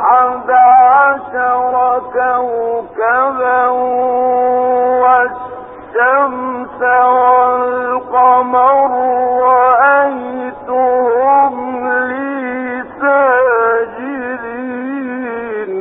11 كوكبا والشمس والقمر رأيتهم لي ساجدين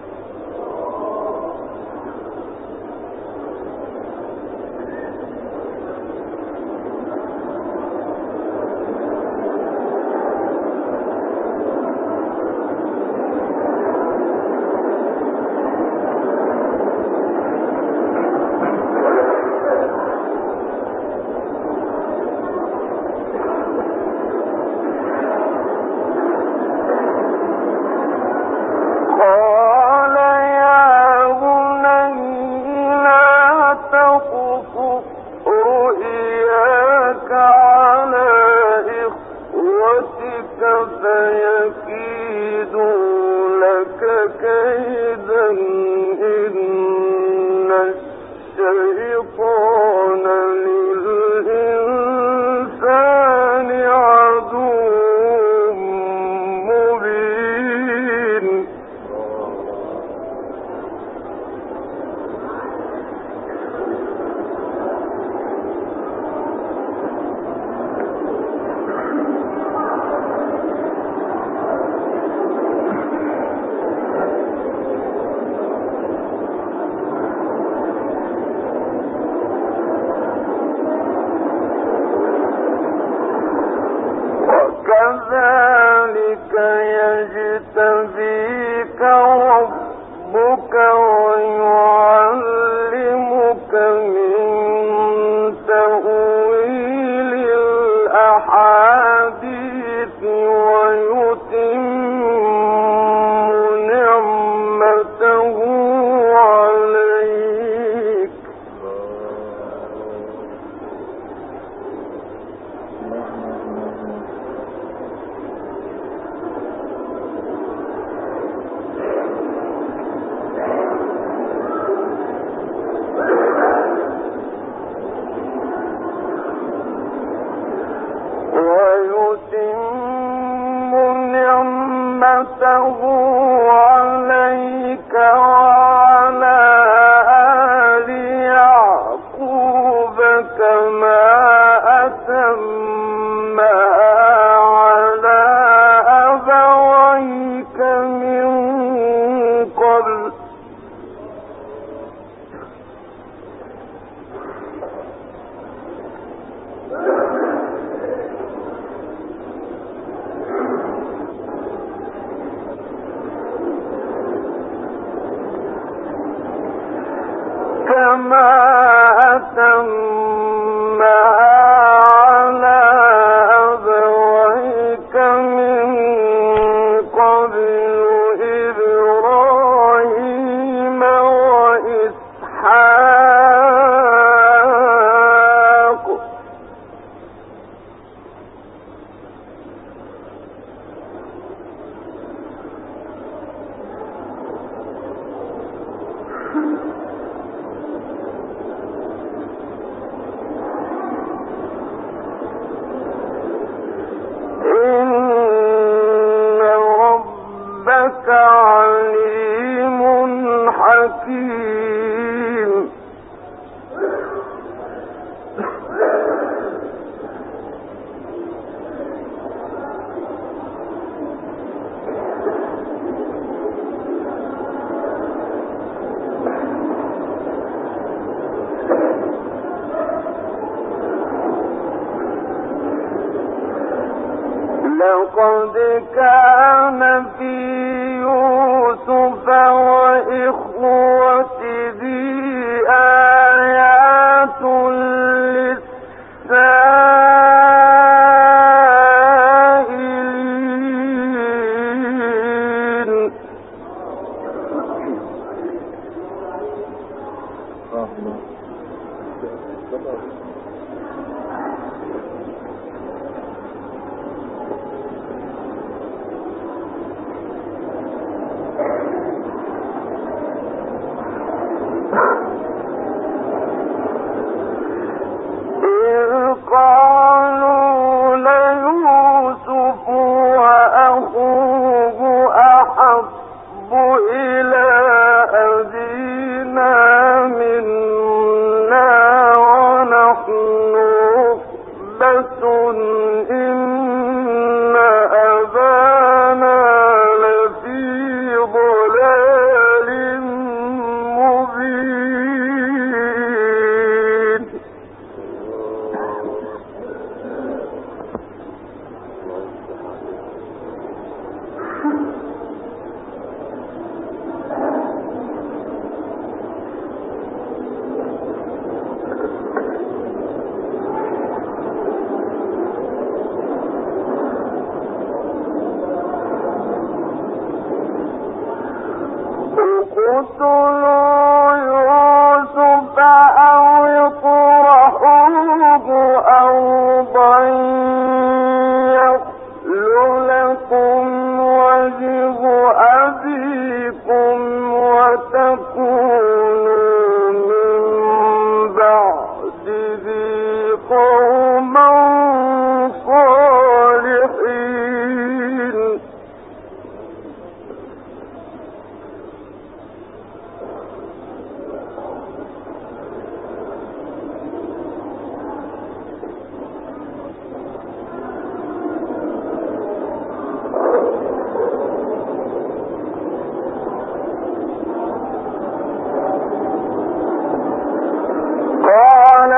كذلك يجتبيك ربك ويعلمك من تأويل الأحاديث ويتم نعمته عليك وعلى آل يعقوب كما أتمها على أبويك من قبل كما أتمها على أبويك من قبل إبراهيم وإسحاق عليم حكيم لقد كان في يوسف وإخوته آيات للسائلين إلى أبينا منا ونحن عصبة إن أبانا لفي ضلال مبين. اقتلوا يوسف أو اطرحوه أرضا يخل لكم وجه أبيكم وتكونوا من بعده قوما صالحين. قال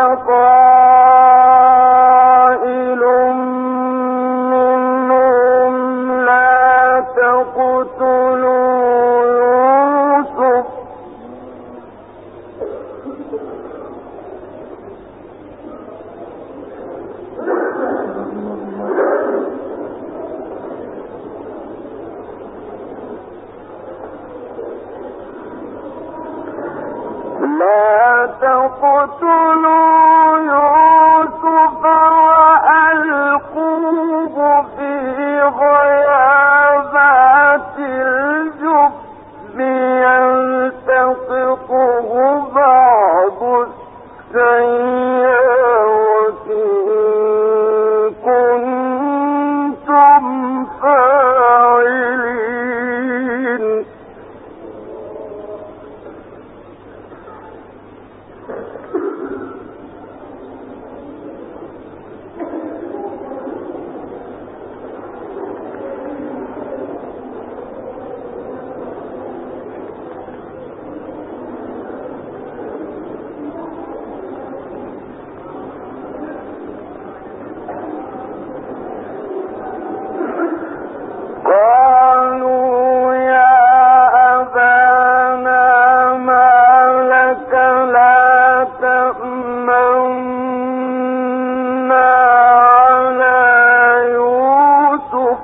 قائل منهم لا تقتلوا يوسف وألقوه في غيابات الجب يلتقطه بعض السيارة إن كنتم فاعلين. قالوا يا أبانا ما لك لا تأمنا على يوسف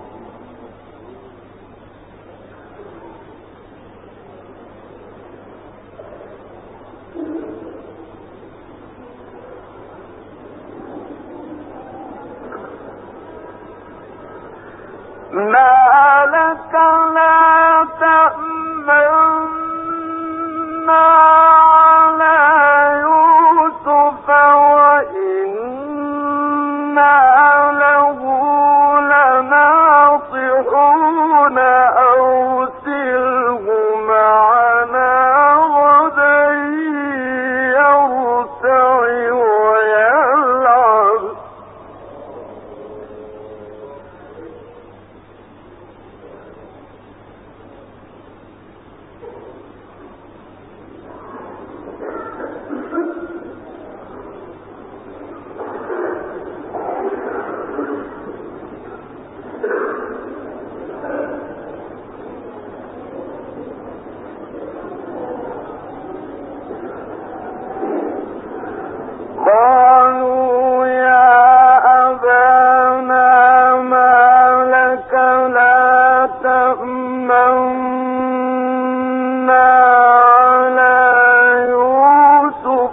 وإنا له لناصحون أرسله معنا غدا يرتع ويلعب. قالوا يا أبانا ما لك لا تأمنا على يوسف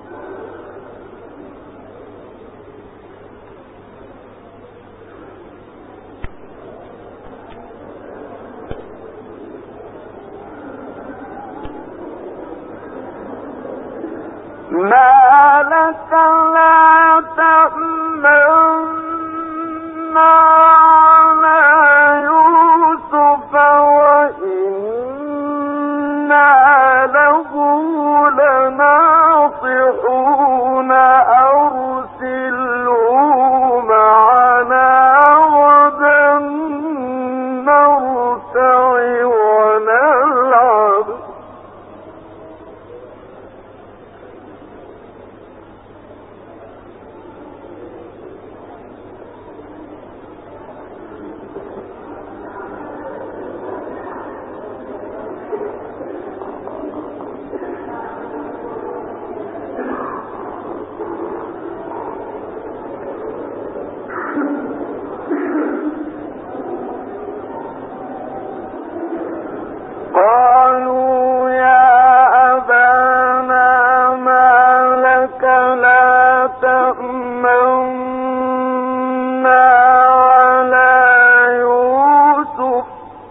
ما لك لا تأمنا على يوسف وإنا له لناصحون أرسله معنا غدا نرتع ونلعب قالوا يا أبانا ما لك لا تأمنا على يوسف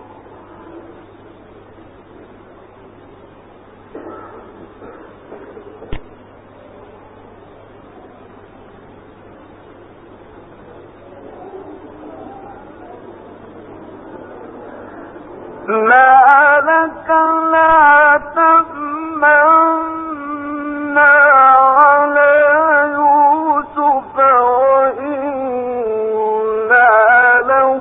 ما لك لا تأمنا على يوسف وإنا له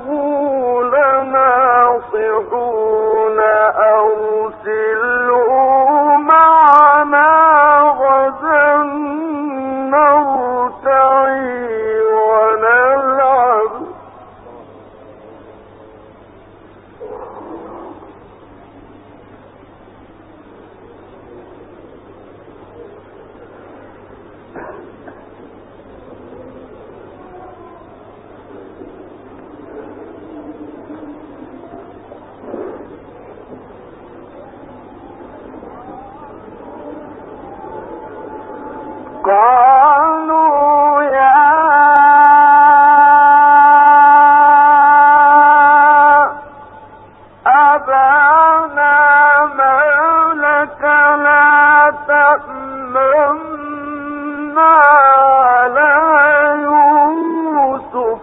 لناصحون أرسله معنا غدا نرتعي ونلعب قالوا يا أبانا ما لك لا تأمنا على يوسف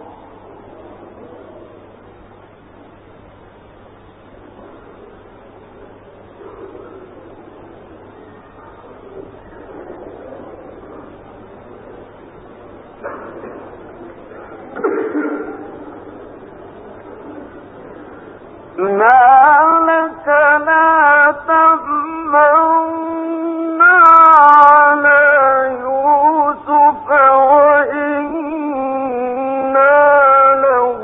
ما لك لا تأمنا على يوسف وإنا له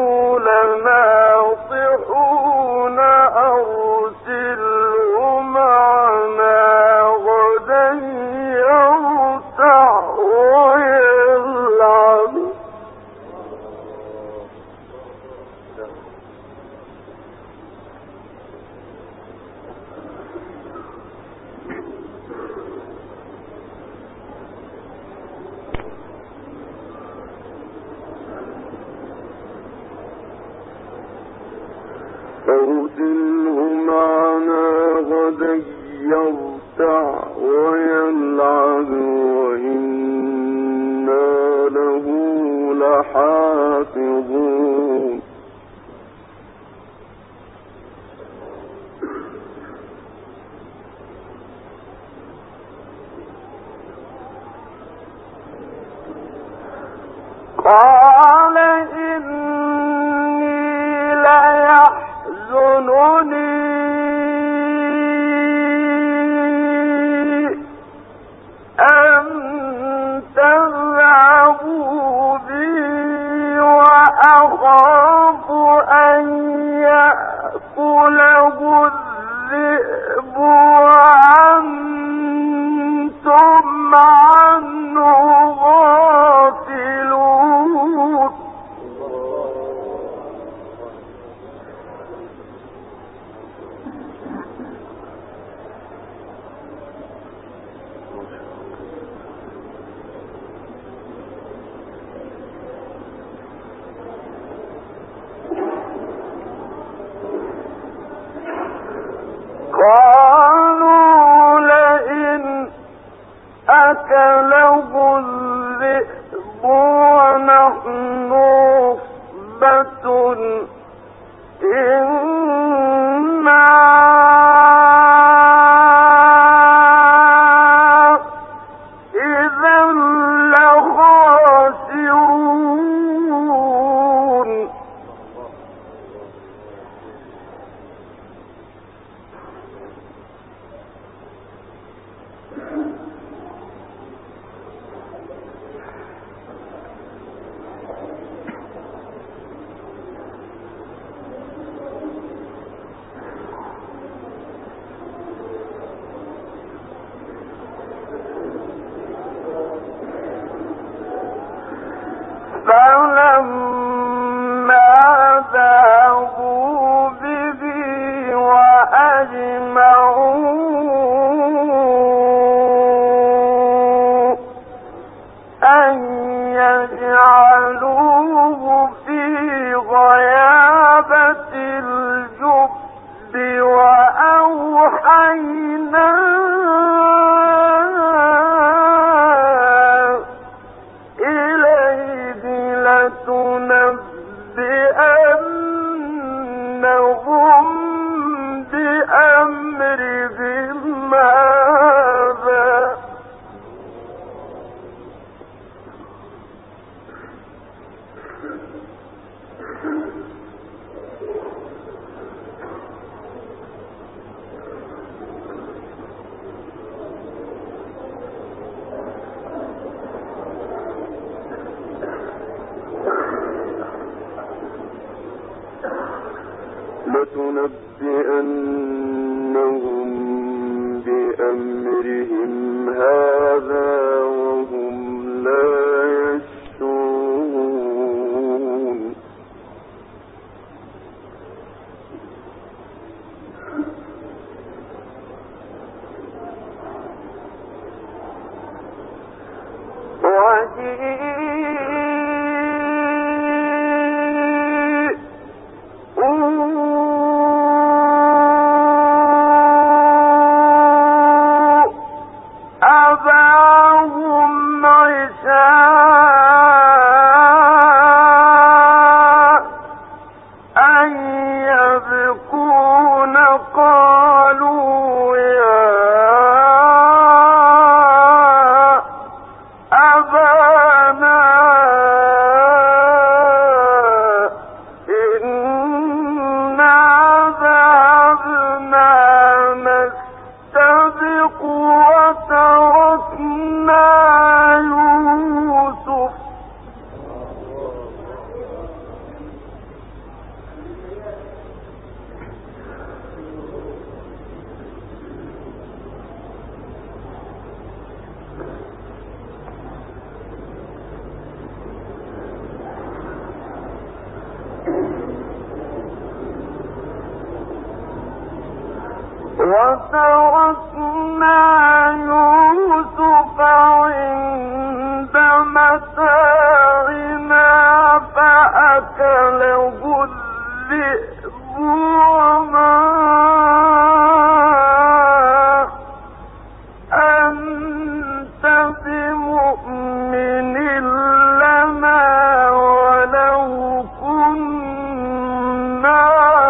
لناصحون أرسله معنا غدا يرتع ويلعب أرسله معنا غدا يرتع ويلعب وإنا له لحافظون قال إني ليحزنني أن تذهبوا بي وأخاف أن يأكله الذئب وأنتم عنه غافلون قالوا لئن أكله الذئب ونحن عصبة إنا فأجمعوا أن يجعلوه في غيابة الجب وأوحينا إليه لتنبئنهم بأمرهم هذا لتنبئنهم بأمرهم هذا وهم لا يشعرون أباهم عشاء أن يبكون قالوا يا أبانا إنا ذهبنا نستبق وتركنا يوسف عند متاعنا فأكله الذئب وما أنت بمؤمن لنا ولو كنا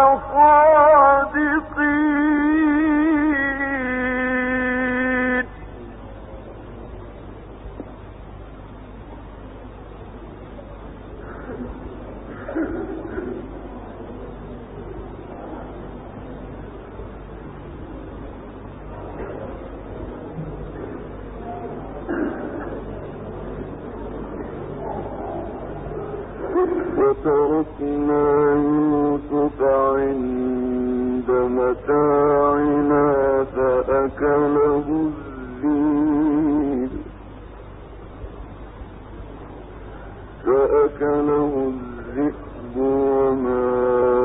صادقين وتركنا يوسف عند متاعنا فأكله الذئب وما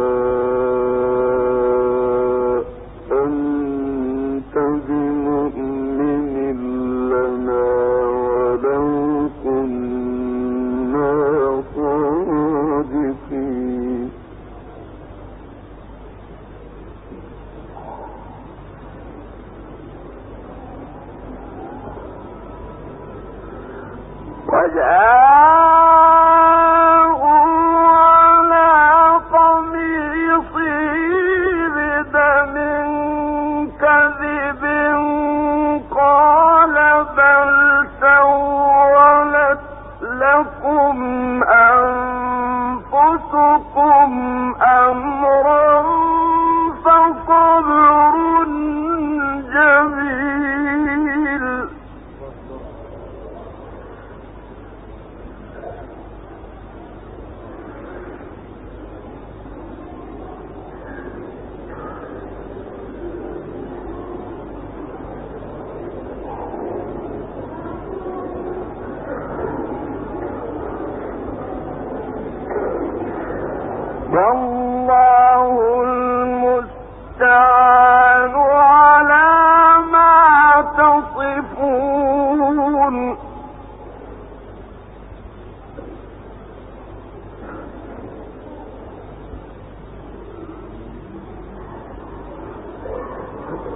أنت بمؤمن لنا ولو كنا صادقين وجاءوا على قميصه بدم كذب قال بل سولت لكم أنفسكم أمرا فصبر جميل والله المستعان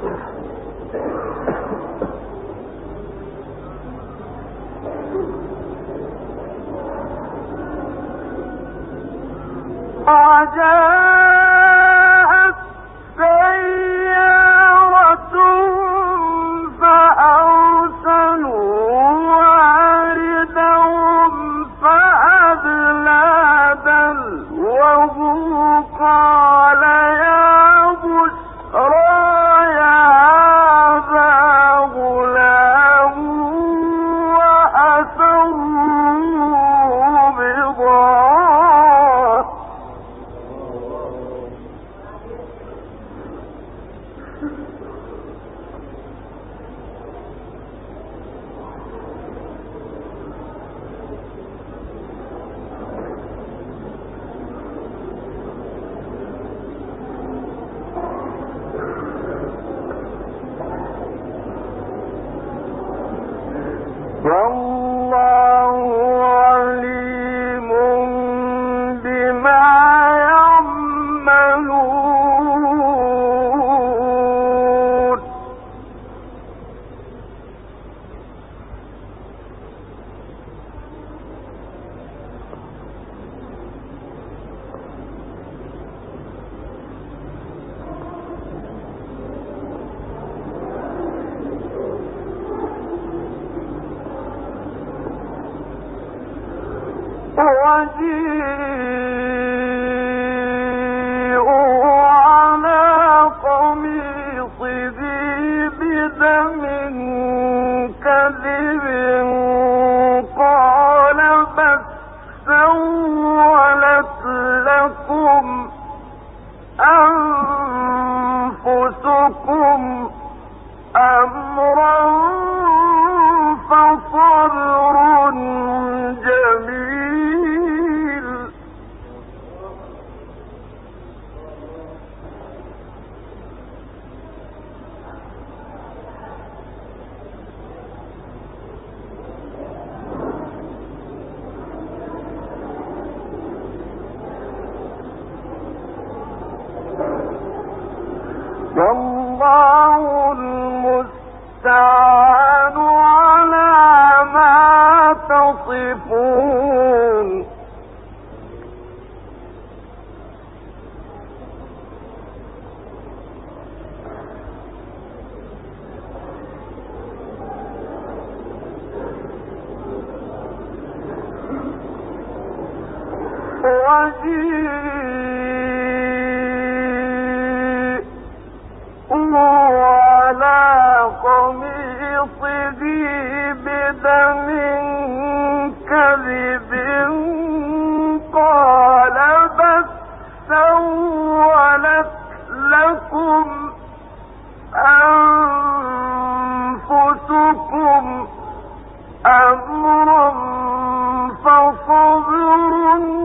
وجاءت سيارة فأرسلوا واردهم فأدلى دلوه قال يا بشرى هذا غلام وأسروا بضاعة والله عليم بما يعملون وجيءوا على قميصه بدم كذب قال بل سولت لكم أنفسكم أمرا فصبر جميل والله المستعان على ما تصفون على قميصه بدم كذب قال بل سولت لكم أنفسكم أمرا فصبر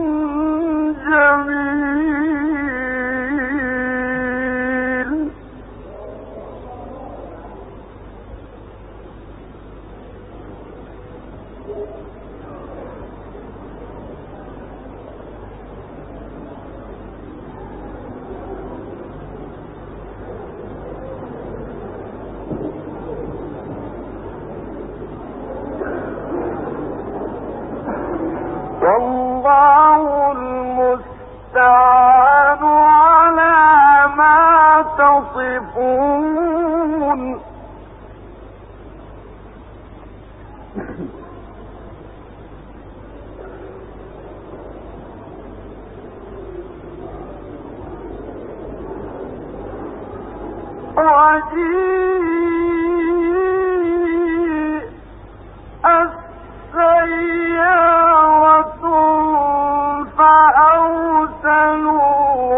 جميل والله المستعان على ما تصفون وجيء السيارة فأرسلوا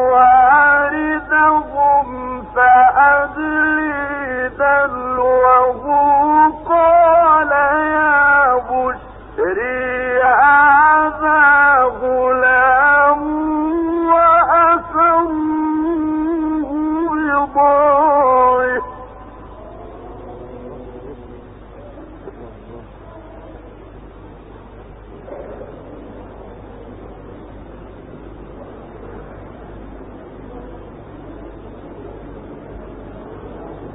واردهم فأدلي دلوه قال يا بشري هذا غلام وأسروه بضاعة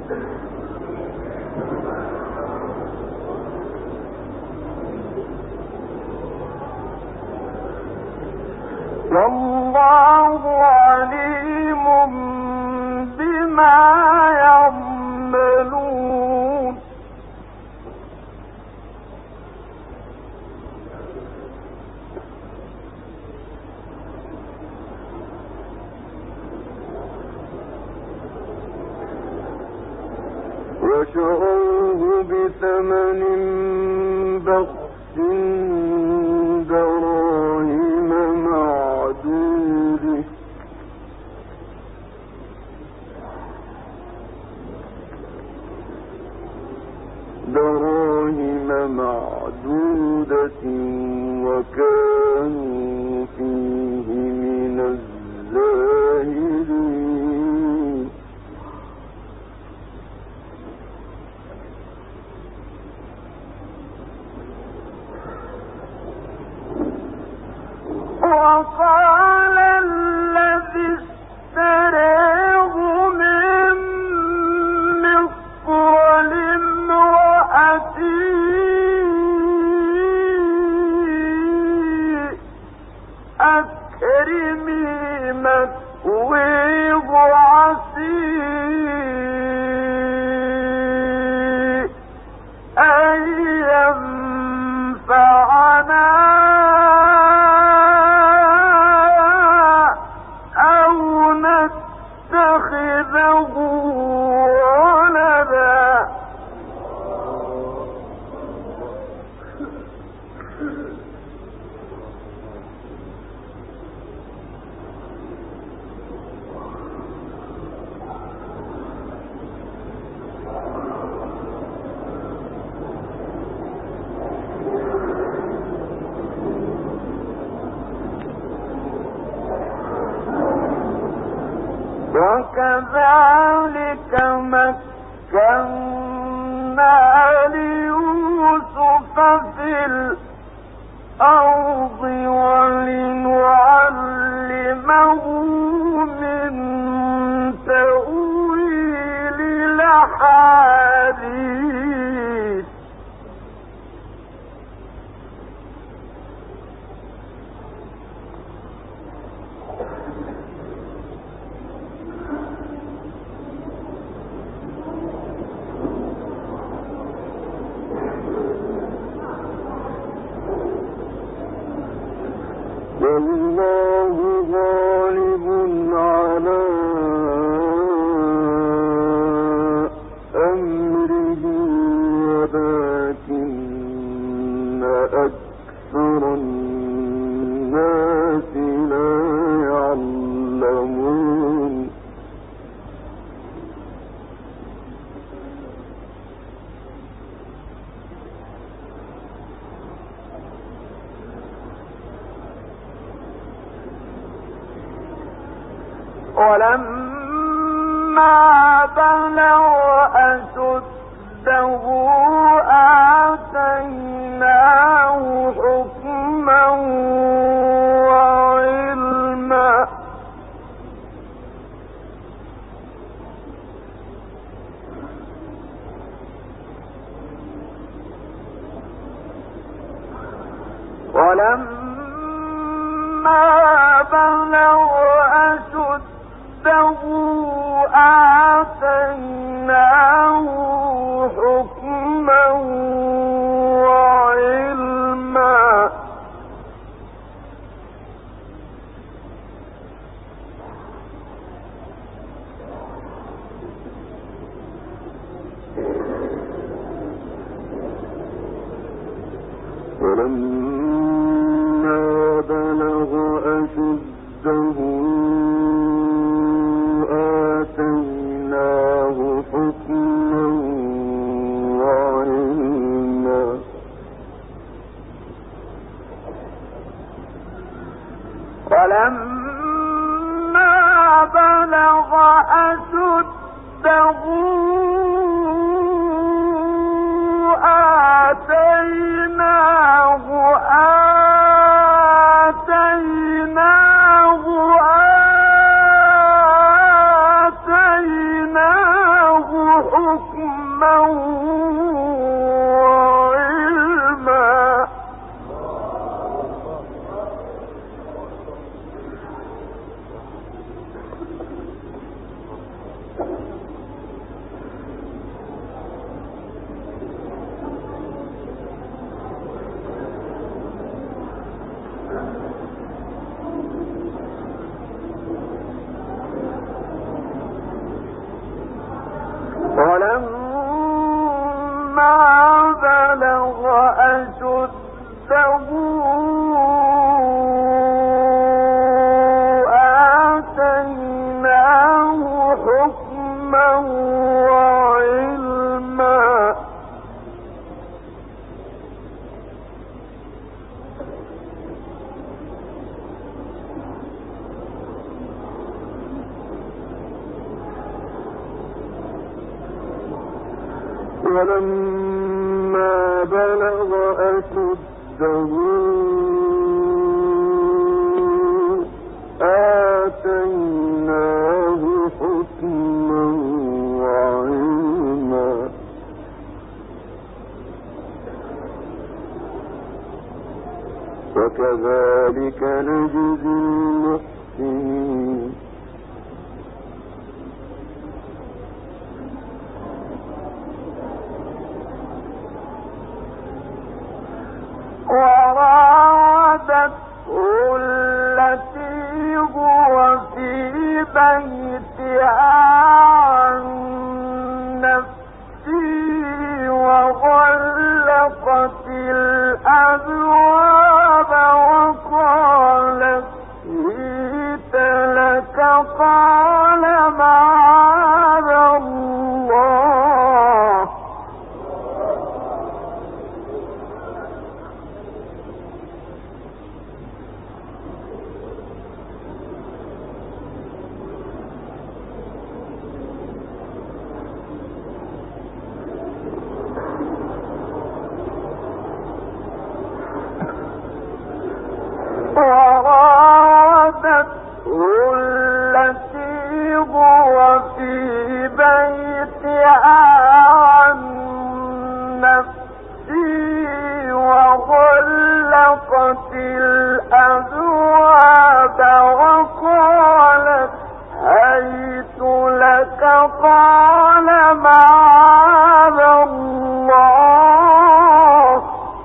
والله عليم بما يعملون وشروه بثمن بخس دراهم معدودة وكانوا فيه من الزاهدين وقال الذي اشتراه من مصر لامرأته أكرمي مثواه عسى أن ينفعنا أو نتخذه ولدا وكذلك مكنا ليوسف في الأرض ولنعلمه من تأويل الأحاديث والله غالب على أمره ولكن أكثر الناس لا يعلمون ولما بلغ أشده آتيناه حكما وعلما ولما بلغ أشده آتيناه حكما وعلما ولما بلغ أشده آتيناه حكما وعلما ولما بلغ أشده آتيناه حكما وعلما. ولما بلغ أشده آتيناه حكما وعلما. ولما بلغ أشده آتيناه حكما وعلما. وكذلك نجزي المحسنين. وراودته التي هو في بيتها عن نفسه وغلقت الأبواب وقالت هيت لك قال معاذ الله. وراودته التي هو في بيتها عن نفسه وغلقت الأبواب وقالت هيت لك قال معاذ الله.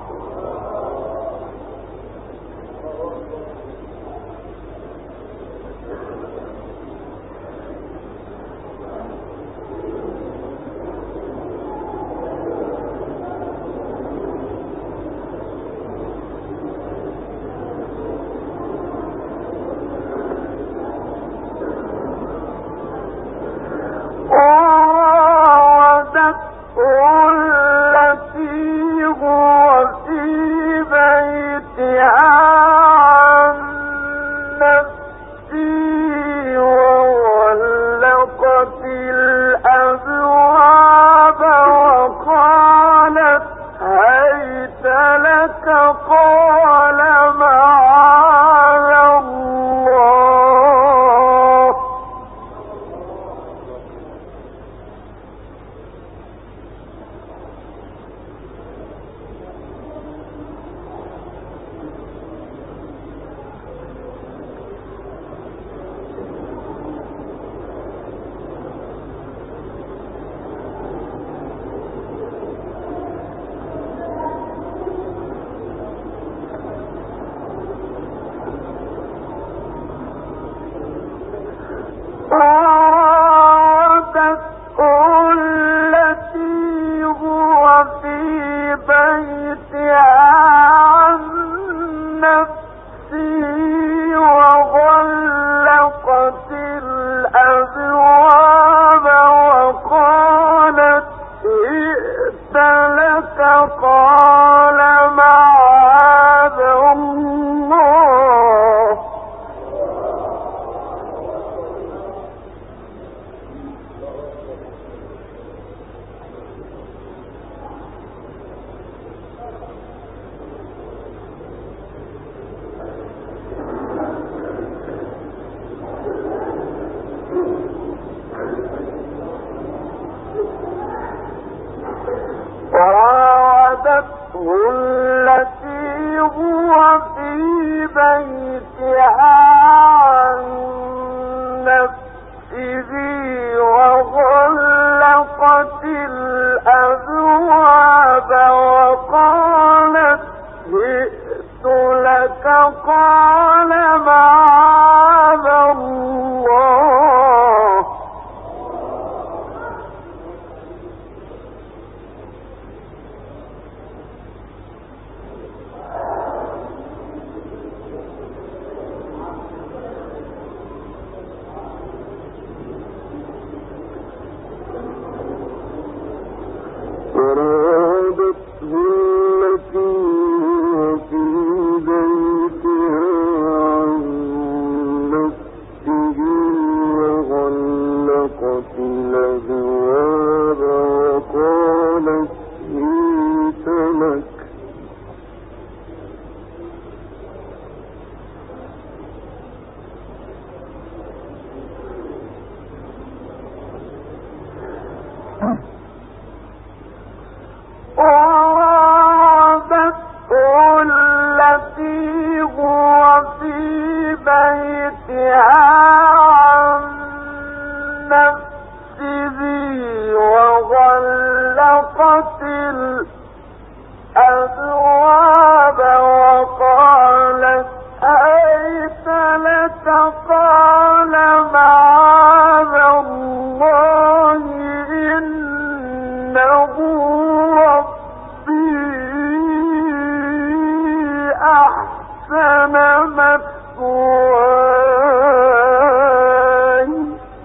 التي هو في بيتها عن نفسه وغلقت الأبواب وقالت هيت لك قال معاذ الله. التي هو في بيتها عن نفسه وغلقت الأبواب وقالت ائت لك قال معاذ الله. وراودته التي هو في بيتها عن نفسه وغلقت الأبواب وقالت جئت لك قال معاذ الله التي هو في بيتها عن نفسه وغلقت الأبواب وقالت هيت لك قال معاذ الله إنه أحسن مثواي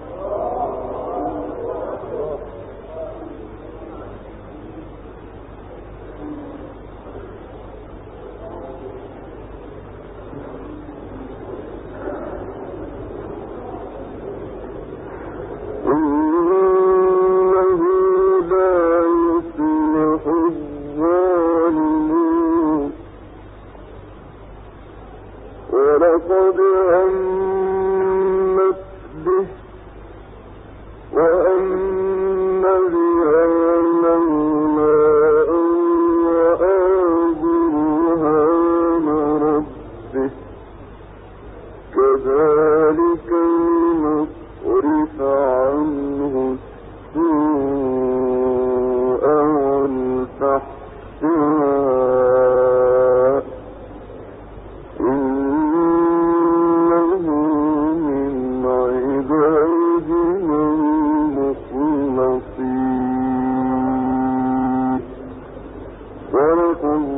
إنه لا يفلح الظالمون ولقد همت به وهم بها لولا أن رأى برهان ربه كذلك لنصرف عنه السوء والفحشاء إنه من عبادنا المخلصين. صدق الله